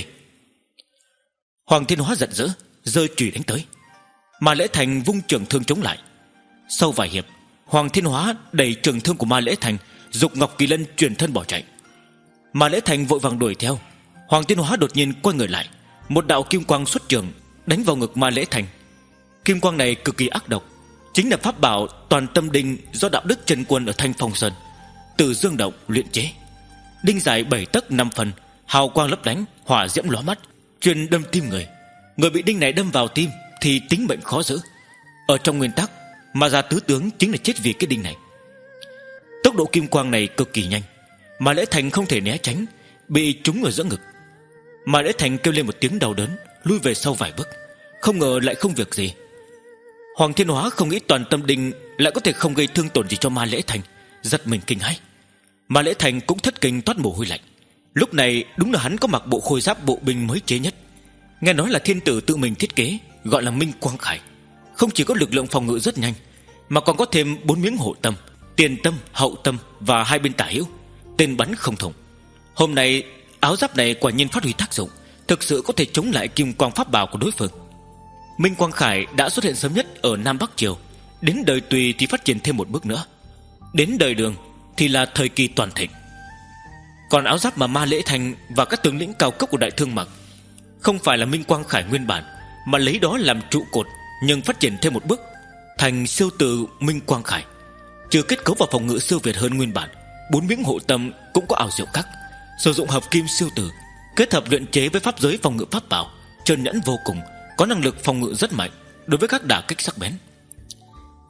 Hoàng Thiên Hóa giận dữ, giơ chùy đánh tới. Mà Lễ Thành vung trường thương chống lại. Sau vài hiệp, Hoàng Thiên Hóa đẩy trường thương của Ma Lễ Thành, giục Ngọc Kỳ Lân chuyển thân bỏ chạy. Ma Lễ Thành vội vàng đuổi theo. Hoàng Thiên Hóa đột nhiên quay người lại, một đạo kim quang xuất trường đánh vào ngực Ma Lễ Thành. Kim quang này cực kỳ ác độc, chính là pháp bảo Toàn Tâm Đinh do đạo đức chân quân ở Thanh Phong Sơn từ Dương Động luyện chế. Đinh dài bảy tấc năm phần, hào quang lấp lánh, hỏa diễm lóa mắt, chuyên đâm tim người. Người bị đinh này đâm vào tim thì tính mệnh khó giữ. Ở trong nguyên tắc, mà Gia tứ tướng chính là chết vì cái đinh này. Tốc độ kim quang này cực kỳ nhanh, mà Lễ Thành không thể né tránh, bị trúng ở giữa ngực. Mà Lễ Thành kêu lên một tiếng đau đớn, lui về sau vài bước, không ngờ lại không việc gì. Hoàng Thiên Hóa không nghĩ Toàn Tâm Đinh lại có thể không gây thương tổn gì cho Ma Lễ Thành, giật mình kinh hãi. Ma Lễ Thành cũng thất kinh toát mồ hôi lạnh. Lúc này đúng là hắn có mặc bộ khôi giáp bộ binh mới chế nhất, nghe nói là thiên tử tự mình thiết kế, gọi là Minh Quang Khải. Không chỉ có lực lượng phòng ngự rất nhanh, mà còn có thêm bốn miếng hộ tâm, tiền tâm, hậu tâm và hai bên tả hữu, tên bắn không thủng. Hôm nay áo giáp này quả nhiên phát huy tác dụng, thực sự có thể chống lại kim quang pháp bảo của đối phương. Minh Quang Khải đã xuất hiện sớm nhất ở Nam Bắc Triều, đến đời Tùy thì phát triển thêm một bước nữa, đến đời Đường thì là thời kỳ toàn thịnh. Còn áo giáp mà Ma Lễ Thành và các tướng lĩnh cao cấp của Đại Thương mặc không phải là Minh Quang Khải nguyên bản, mà lấy đó làm trụ cột, nhưng phát triển thêm một bước thành siêu tử Minh Quang Khải. Trừ kết cấu và phòng ngự siêu việt hơn nguyên bản, bốn miếng hộ tâm cũng có ảo diệu khác, sử dụng hợp kim siêu tử kết hợp luyện chế với pháp giới phòng ngự pháp bảo, trơn nhẵn vô cùng, có năng lực phòng ngự rất mạnh đối với các đả kích sắc bén.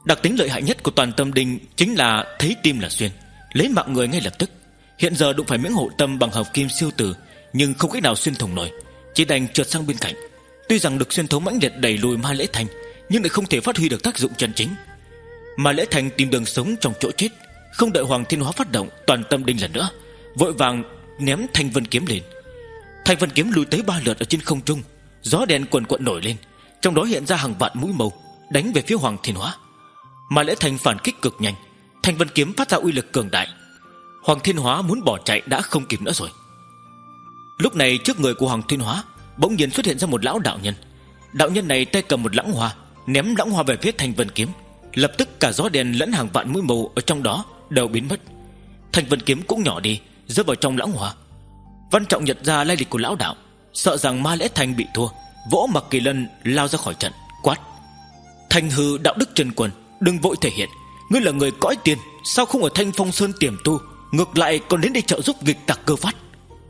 Đặc tính lợi hại nhất của Toàn Tâm Đinh chính là thấy tim là xuyên, lấy mạng người ngay lập tức. Hiện giờ đụng phải miếng hộ tâm bằng hợp kim siêu tử, nhưng không cách nào xuyên thủng nổi, chỉ đành trượt sang bên cạnh. Tuy rằng được xuyên thấu mãnh liệt đẩy lùi Ma Lễ Thành, nhưng lại không thể phát huy được tác dụng chân chính. Ma Lễ Thành tìm đường sống trong chỗ chết, không đợi Hoàng Thiên Hóa phát động Toàn Tâm Đinh lần nữa, vội vàng ném Thanh Vân Kiếm lên. Thanh Vân Kiếm lùi tới ba lượt ở trên không trung, gió đen quần quận nổi lên, trong đó hiện ra hàng vạn mũi mâu đánh về phía Hoàng Thiên Hóa. Ma Lễ Thành phản kích cực nhanh, Thanh Vân Kiếm phát ra uy lực cường đại. Hoàng Thiên Hóa muốn bỏ chạy đã không kịp nữa rồi. Lúc này trước người của Hoàng Thiên Hóa bỗng nhiên xuất hiện ra một lão đạo nhân. Đạo nhân này tay cầm một lãng hoa, ném lãng hoa về phía Thanh Vân Kiếm. Lập tức cả gió đen lẫn hàng vạn mũi mâu ở trong đó đều biến mất. Thanh Vân Kiếm cũng nhỏ đi, rơi vào trong lãng hoa. Văn Trọng nhận ra lai lịch của lão đạo, sợ rằng Ma Lễ Thành bị thua, vỗ Mặc Kỳ Lân lao ra khỏi trận, quát: Thanh hư đạo đức chân quân, đừng vội thể hiện, ngươi là người cõi tiền, sao không ở Thanh Phong Sơn tiềm tu, ngược lại còn đến đây trợ giúp nghịch tặc Cơ Phát?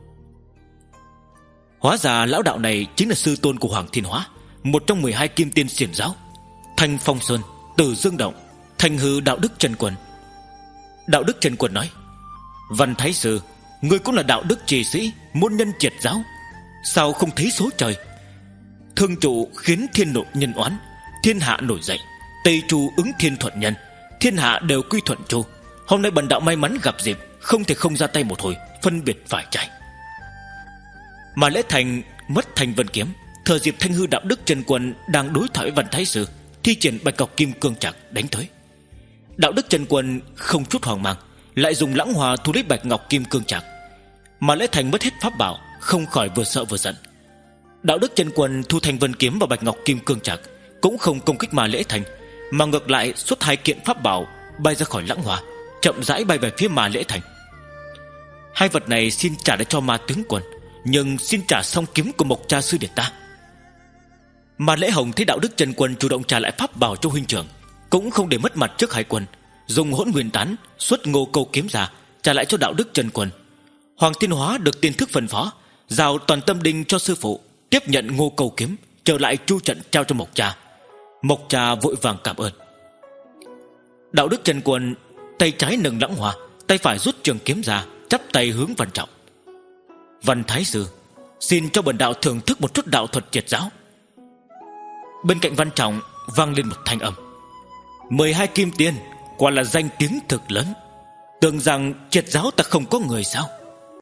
Hóa ra lão đạo này chính là sư tôn của Hoàng Thiên Hóa, một trong mười hai kim tiên xiển giáo. Thanh Phong Sơn, Tử Dương Động, Thanh hư đạo đức chân quân. Đạo đức chân quân nói: Văn Thái Sư, ngươi cũng là đạo đức trì sĩ, môn nhân triệt giáo, sao không thấy số trời? Thương trụ khiến thiên nộ nhân oán, thiên hạ nổi dậy. Tây Chu ứng thiên thuận nhân, thiên hạ đều quy thuận Chu. Hôm nay bần đạo may mắn gặp dịp, không thể không ra tay một hồi, phân biệt phải trái. Mà Lễ Thành mất Thanh Vân Kiếm, thừa dịp Thanh hư đạo đức chân quân đang đối thoại với Văn Thái Sư, thi triển bạch ngọc kim cương trạc đánh tới. Đạo đức chân quân không chút hoang mang, lại dùng lãng hòa thu lấy bạch ngọc kim cương trạc. Mà Lễ Thành mất hết pháp bảo, không khỏi vừa sợ vừa giận. Đạo đức chân quân thu Thanh Vân Kiếm và bạch ngọc kim cương trạc, cũng không công kích Ma Lễ Thành, mà ngược lại xuất hai kiện pháp bảo bay ra khỏi lãng hòa, chậm rãi bay về phía Ma Lễ Thành. Hai vật này xin trả lại cho Ma tướng quân, nhưng xin trả xong kiếm của Mộc Cha sư điệt ta. Ma Lễ Hồng thấy đạo đức chân quân chủ động trả lại pháp bảo cho huynh trưởng, cũng không để mất mặt trước hai quân, dùng hỗn nguyên tán xuất Ngô Câu kiếm ra trả lại cho đạo đức chân quân. Hoàng Thiên Hóa được tiên thức phân phó, giao Toàn Tâm Đinh cho sư phụ, tiếp nhận Ngô Câu kiếm, trở lại chu trận trao cho Mộc Cha. Mộc Cha vội vàng cảm ơn. Đạo đức chân quân tay trái nâng lãng hoa, tay phải rút trường kiếm ra, chắp tay hướng Văn Trọng: Văn Thái Sư, xin cho bần đạo thưởng thức một chút đạo thuật triệt giáo. Bên cạnh Văn Trọng vang lên một thanh âm: Mười hai kim tiên, quả là danh tiếng thực lớn. Tưởng rằng triệt giáo ta không có người sao?